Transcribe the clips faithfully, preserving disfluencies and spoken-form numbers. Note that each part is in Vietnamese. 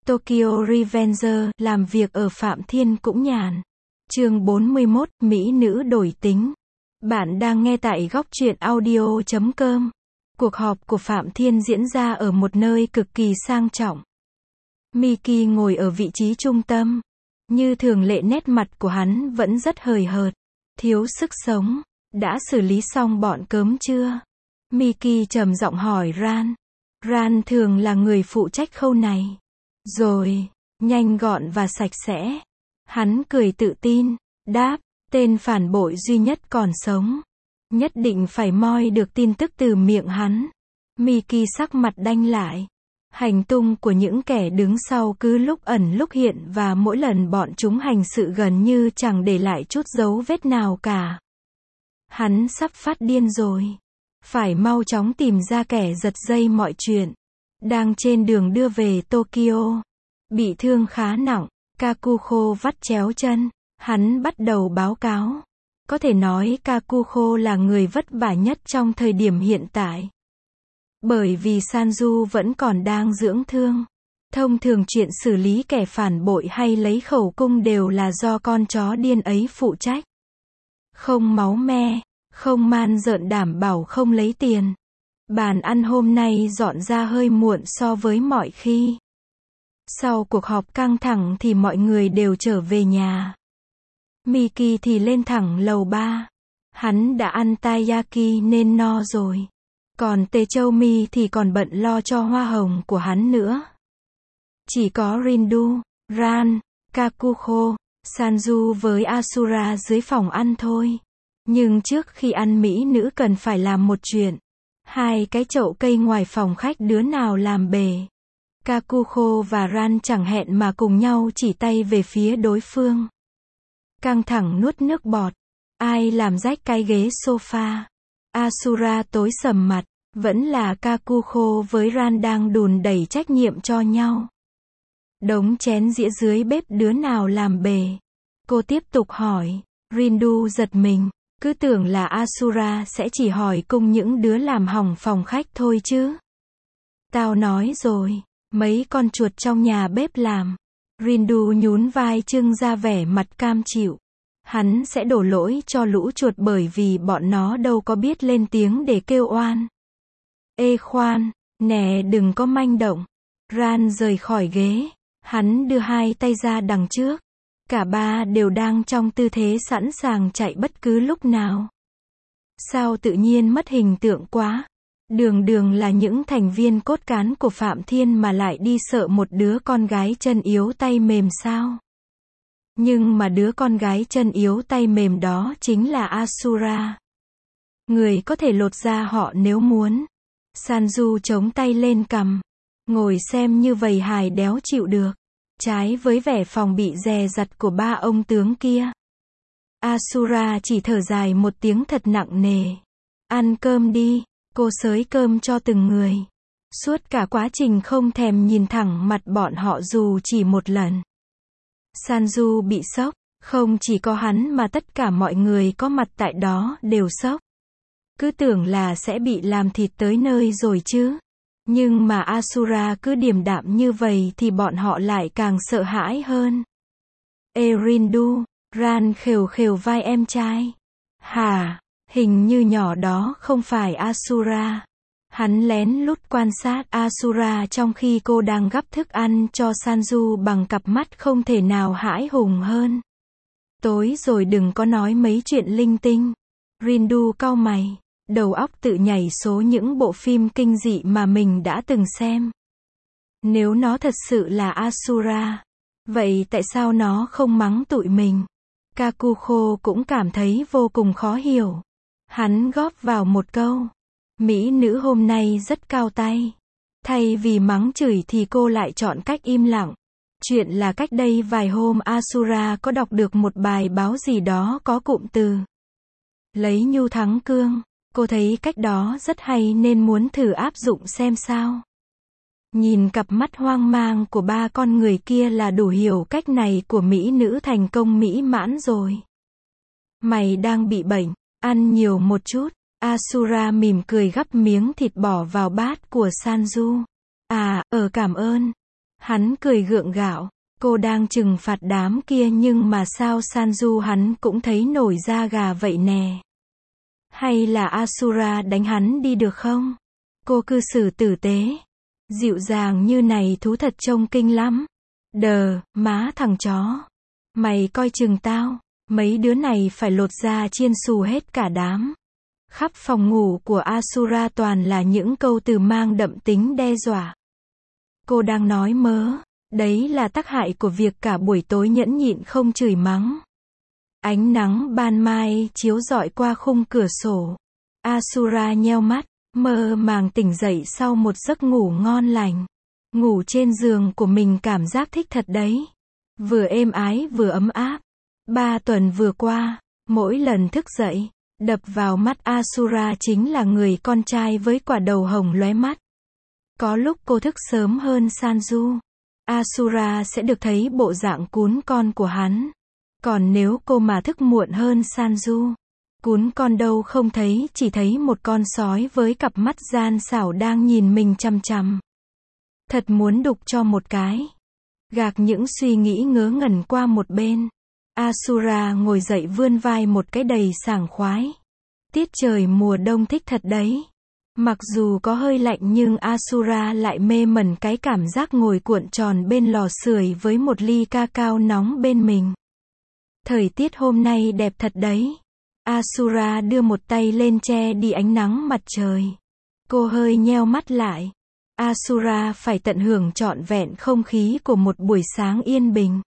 Tokyo Revenger, làm việc ở Phạm Thiên cũng nhàn. Chương bốn mươi mốt, Mỹ nữ đổi tính. Bạn đang nghe tại góc truyện audio chấm com. Cuộc họp của Phạm Thiên diễn ra ở một nơi cực kỳ sang trọng. Miki ngồi ở vị trí trung tâm. Như thường lệ nét mặt của hắn vẫn rất hời hợt, thiếu sức sống. Đã xử lý xong bọn cớm chưa? Miki trầm giọng hỏi Ran. Ran thường là người phụ trách khâu này. Rồi, nhanh gọn và sạch sẽ. Hắn cười tự tin, đáp, tên phản bội duy nhất còn sống. Nhất định phải moi được tin tức từ miệng hắn. Miki sắc mặt đanh lại. Hành tung của những kẻ đứng sau cứ lúc ẩn lúc hiện và mỗi lần bọn chúng hành sự gần như chẳng để lại chút dấu vết nào cả. Hắn sắp phát điên rồi. Phải mau chóng tìm ra kẻ giật dây mọi chuyện. Đang trên đường đưa về Tokyo. Bị thương khá nặng, Kakuho vắt chéo chân. Hắn bắt đầu báo cáo. Có thể nói Kakuho là người vất vả nhất trong thời điểm hiện tại. Bởi vì Sanju vẫn còn đang dưỡng thương. Thông thường chuyện xử lý kẻ phản bội hay lấy khẩu cung đều là do con chó điên ấy phụ trách. Không máu me, không man rợn, đảm bảo không lấy tiền. Bàn ăn hôm nay dọn ra hơi muộn so với mọi khi. Sau cuộc họp căng thẳng thì mọi người đều trở về nhà. Miki thì lên thẳng lầu ba. Hắn đã ăn taiyaki nên no rồi. Còn Techoumi thì còn bận lo cho hoa hồng của hắn nữa. Chỉ có Rindu, Ran, Kakuho, Sanju với Asura dưới phòng ăn thôi. Nhưng trước khi ăn mỹ nữ cần phải làm một chuyện. Hai cái chậu cây ngoài phòng khách đứa nào làm bể. Kakuho và Ran chẳng hẹn mà cùng nhau chỉ tay về phía đối phương. Căng thẳng nuốt nước bọt. Ai làm rách cái ghế sofa? Asura tối sầm mặt. Vẫn là Kakuho với Ran đang đùn đẩy trách nhiệm cho nhau. Đống chén dĩa dưới bếp đứa nào làm bể? Cô tiếp tục hỏi. Rindu giật mình. Cứ tưởng là Asura sẽ chỉ hỏi cung những đứa làm hỏng phòng khách thôi chứ. Tao nói rồi. Mấy con chuột trong nhà bếp làm. Rindu nhún vai trưng ra vẻ mặt cam chịu. Hắn sẽ đổ lỗi cho lũ chuột bởi vì bọn nó đâu có biết lên tiếng để kêu oan. Ê khoan, nè đừng có manh động. Ran rời khỏi ghế. Hắn đưa hai tay ra đằng trước. Cả ba đều đang trong tư thế sẵn sàng chạy bất cứ lúc nào. Sao tự nhiên mất hình tượng quá. Đường đường là những thành viên cốt cán của Phạm Thiên mà lại đi sợ một đứa con gái chân yếu tay mềm sao? Nhưng mà đứa con gái chân yếu tay mềm đó chính là Asura. Người có thể lột da họ nếu muốn. Sanju chống tay lên cằm. Ngồi xem như vậy hài đéo chịu được. Trái với vẻ phòng bị dè dặt của ba ông tướng kia. Asura chỉ thở dài một tiếng thật nặng nề. Ăn cơm đi. Cô xới cơm cho từng người. Suốt cả quá trình không thèm nhìn thẳng mặt bọn họ dù chỉ một lần. Sanju bị sốc. Không chỉ có hắn mà tất cả mọi người có mặt tại đó đều sốc. Cứ tưởng là sẽ bị làm thịt tới nơi rồi chứ. Nhưng mà Asura cứ điềm đạm như vậy thì bọn họ lại càng sợ hãi hơn. Ê Rindu, Ran khều khều vai em trai. Hả, hình như nhỏ đó không phải Asura. Hắn lén lút quan sát Asura trong khi cô đang gắp thức ăn cho Sanju bằng cặp mắt không thể nào hãi hùng hơn. Tối rồi đừng có nói mấy chuyện linh tinh. Rindu cau mày. Đầu óc tự nhảy số những bộ phim kinh dị mà mình đã từng xem. Nếu nó thật sự là Asura, vậy tại sao nó không mắng tụi mình? Kakuho cũng cảm thấy vô cùng khó hiểu. Hắn góp vào một câu. Mỹ nữ hôm nay rất cao tay. Thay vì mắng chửi thì cô lại chọn cách im lặng. Chuyện là cách đây vài hôm Asura có đọc được một bài báo gì đó có cụm từ lấy nhu thắng cương. Cô thấy cách đó rất hay nên muốn thử áp dụng xem sao. Nhìn cặp mắt hoang mang của ba con người kia là đủ hiểu cách này của mỹ nữ thành công mỹ mãn rồi. Mày đang bị bệnh, ăn nhiều một chút. Asura mỉm cười gắp miếng thịt bỏ vào bát của Sanju. À, ờ cảm ơn. Hắn cười gượng gạo. Cô đang trừng phạt đám kia nhưng mà sao Sanju hắn cũng thấy nổi da gà vậy nè. Hay là Asura đánh hắn đi được không? Cô cư xử tử tế. Dịu dàng như này thú thật trông kinh lắm. Đờ, má thằng chó. Mày coi chừng tao. Mấy đứa này phải lột da chiên xù hết cả đám. Khắp phòng ngủ của Asura toàn là những câu từ mang đậm tính đe dọa. Cô đang nói mớ. Đấy là tác hại của việc cả buổi tối nhẫn nhịn không chửi mắng. Ánh nắng ban mai chiếu rọi qua khung cửa sổ. Asura nheo mắt, mơ màng tỉnh dậy sau một giấc ngủ ngon lành. Ngủ trên giường của mình cảm giác thích thật đấy. Vừa êm ái vừa ấm áp. Ba tuần vừa qua, mỗi lần thức dậy, đập vào mắt Asura chính là người con trai với quả đầu hồng lóe mắt. Có lúc cô thức sớm hơn Sanju. Asura sẽ được thấy bộ dạng cún con của hắn. Còn nếu cô mà thức muộn hơn Sanju, cún con đâu không thấy, chỉ thấy một con sói với cặp mắt gian xảo đang nhìn mình chằm chằm. Thật muốn đục cho một cái. Gạc những suy nghĩ ngớ ngẩn qua một bên. Asura ngồi dậy vươn vai một cái đầy sảng khoái. Tiết trời mùa đông thích thật đấy. Mặc dù có hơi lạnh nhưng Asura lại mê mẩn cái cảm giác ngồi cuộn tròn bên lò sưởi với một ly cacao nóng bên mình. Thời tiết hôm nay đẹp thật đấy. Asura đưa một tay lên che đi ánh nắng mặt trời. Cô hơi nheo mắt lại. Asura phải tận hưởng trọn vẹn không khí của một buổi sáng yên bình.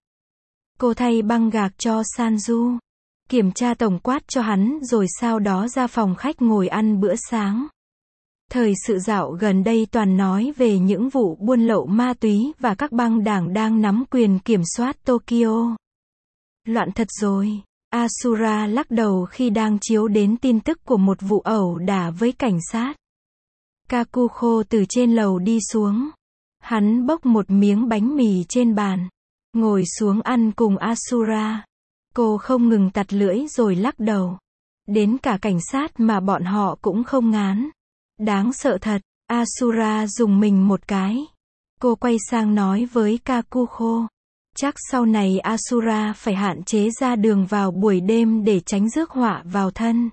Cô thay băng gạc cho Sanju. Kiểm tra tổng quát cho hắn rồi sau đó ra phòng khách ngồi ăn bữa sáng. Thời sự dạo gần đây toàn nói về những vụ buôn lậu ma túy và các băng đảng đang nắm quyền kiểm soát Tokyo. Loạn thật rồi. Asura lắc đầu khi đang chiếu đến tin tức của một vụ ẩu đả với cảnh sát. Kakuko từ trên lầu đi xuống. Hắn bốc một miếng bánh mì trên bàn. Ngồi xuống ăn cùng Asura. Cô không ngừng tặt lưỡi rồi lắc đầu. Đến cả cảnh sát mà bọn họ cũng không ngán. Đáng sợ thật. Asura dùng mình một cái. Cô quay sang nói với Kakuko. Chắc sau này Asura phải hạn chế ra đường vào buổi đêm để tránh rước họa vào thân.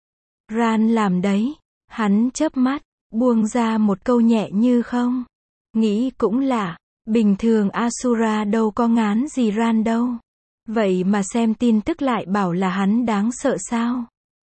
Ran làm đấy. Hắn chớp mắt, buông ra một câu nhẹ như không. Nghĩ cũng lạ. Bình thường Asura đâu có ngán gì Ran đâu. Vậy mà xem tin tức lại bảo là hắn đáng sợ sao?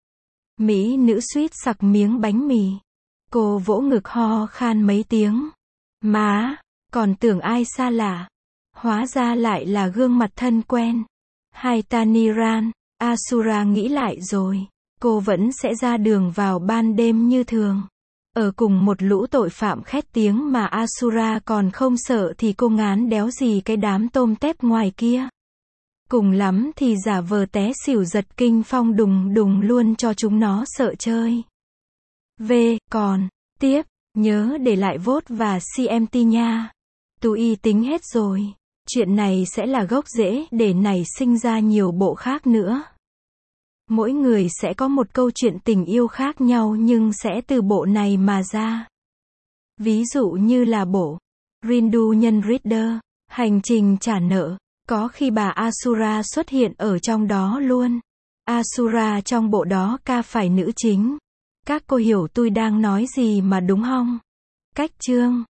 Mỹ nữ suýt sặc miếng bánh mì. Cô vỗ ngực ho khan mấy tiếng. Má, còn tưởng ai xa lạ. Hóa ra lại là gương mặt thân quen. Haitani Ran. Asura nghĩ lại rồi. Cô vẫn sẽ ra đường vào ban đêm như thường. Ở cùng một lũ tội phạm khét tiếng mà Asura còn không sợ thì cô ngán đéo gì cái đám tôm tép ngoài kia. Cùng lắm thì giả vờ té xỉu giật kinh phong đùng đùng luôn cho chúng nó sợ chơi. V. Còn, tiếp, nhớ để lại vote và xê em tê nha. Tụi tính hết rồi. Chuyện này sẽ là gốc rễ để nảy sinh ra nhiều bộ khác nữa. Mỗi người sẽ có một câu chuyện tình yêu khác nhau nhưng sẽ từ bộ này mà ra. Ví dụ như là bộ Rindu nhân Reader, hành trình trả nợ. Có khi bà Asura xuất hiện ở trong đó luôn. Asura trong bộ đó ca phải nữ chính. Các cô hiểu tôi đang nói gì mà đúng không? Cách chương